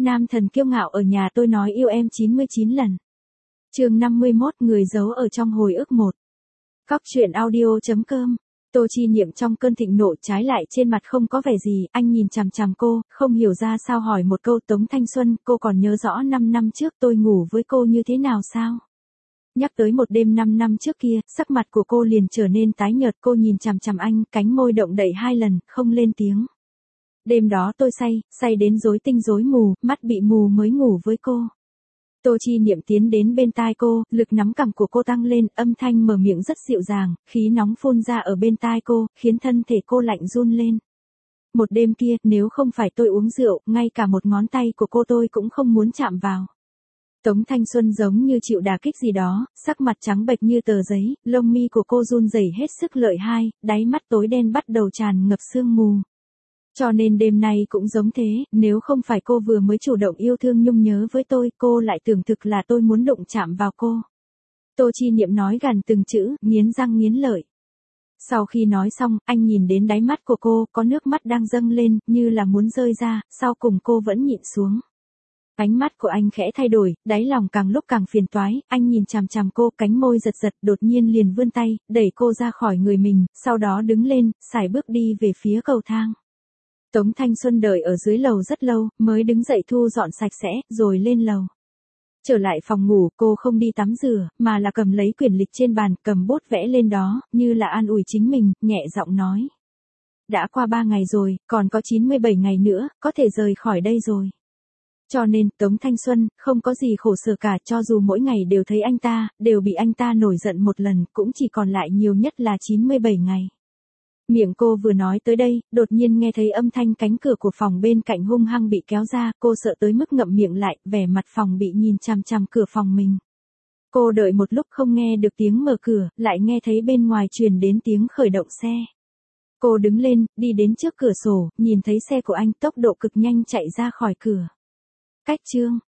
Nam thần kiêu ngạo ở nhà tôi nói yêu em 99 lần. Chương 51 người giấu ở trong hồi ức 1. Cóc truyện audio.com. Tô Chi Niệm trong cơn thịnh nộ trái lại trên mặt không có vẻ gì, anh nhìn chằm chằm cô, không hiểu ra sao hỏi một câu. Tống Thanh Xuân, cô còn nhớ rõ 5 năm trước tôi ngủ với cô như thế nào sao? Nhắc tới một đêm 5 năm trước kia, sắc mặt của cô liền trở nên tái nhợt. Cô nhìn chằm chằm anh, cánh môi động đậy 2 lần, không lên tiếng. Đêm đó tôi say đến rối tinh rối mù, mắt bị mù mới ngủ với cô. Tô Chi Niệm tiến đến bên tai cô, lực nắm cằm của cô tăng lên, âm thanh mở miệng rất dịu dàng, khí nóng phun ra ở bên tai cô, khiến thân thể cô lạnh run lên. Một đêm kia, nếu không phải tôi uống rượu, ngay cả một ngón tay của cô tôi cũng không muốn chạm vào. Tống Thanh Xuân giống như chịu đả kích gì đó, sắc mặt trắng bệch như tờ giấy, lông mi của cô run rẩy hết sức lợi hai, đáy mắt tối đen bắt đầu tràn ngập sương mù. Cho nên đêm nay cũng giống thế, nếu không phải cô vừa mới chủ động yêu thương nhung nhớ với tôi, cô lại tưởng thực là tôi muốn đụng chạm vào cô. Tô Chi Niệm nói gằn từng chữ, nghiến răng nghiến lợi. Sau khi nói xong, anh nhìn đến đáy mắt của cô, có nước mắt đang dâng lên, như là muốn rơi ra, sau cùng cô vẫn nhịn xuống. Ánh mắt của anh khẽ thay đổi, đáy lòng càng lúc càng phiền toái, anh nhìn chằm chằm cô, cánh môi giật giật, đột nhiên liền vươn tay, đẩy cô ra khỏi người mình, sau đó đứng lên, sải bước đi về phía cầu thang. Tống Thanh Xuân đợi ở dưới lầu rất lâu, mới đứng dậy thu dọn sạch sẽ, rồi lên lầu. Trở lại phòng ngủ, cô không đi tắm rửa, mà là cầm lấy quyển lịch trên bàn, cầm bút vẽ lên đó, như là an ủi chính mình, nhẹ giọng nói. Đã qua 3 ngày rồi, còn có 97 ngày nữa, có thể rời khỏi đây rồi. Cho nên, Tống Thanh Xuân, không có gì khổ sở cả, cho dù mỗi ngày đều thấy anh ta, đều bị anh ta nổi giận một lần, cũng chỉ còn lại nhiều nhất là 97 ngày. Miệng cô vừa nói tới đây, đột nhiên nghe thấy âm thanh cánh cửa của phòng bên cạnh hung hăng bị kéo ra, cô sợ tới mức ngậm miệng lại, vẻ mặt phòng bị nhìn chằm chằm cửa phòng mình. Cô đợi một lúc không nghe được tiếng mở cửa, lại nghe thấy bên ngoài truyền đến tiếng khởi động xe. Cô đứng lên, đi đến trước cửa sổ, nhìn thấy xe của anh tốc độ cực nhanh chạy ra khỏi cửa. Cách chương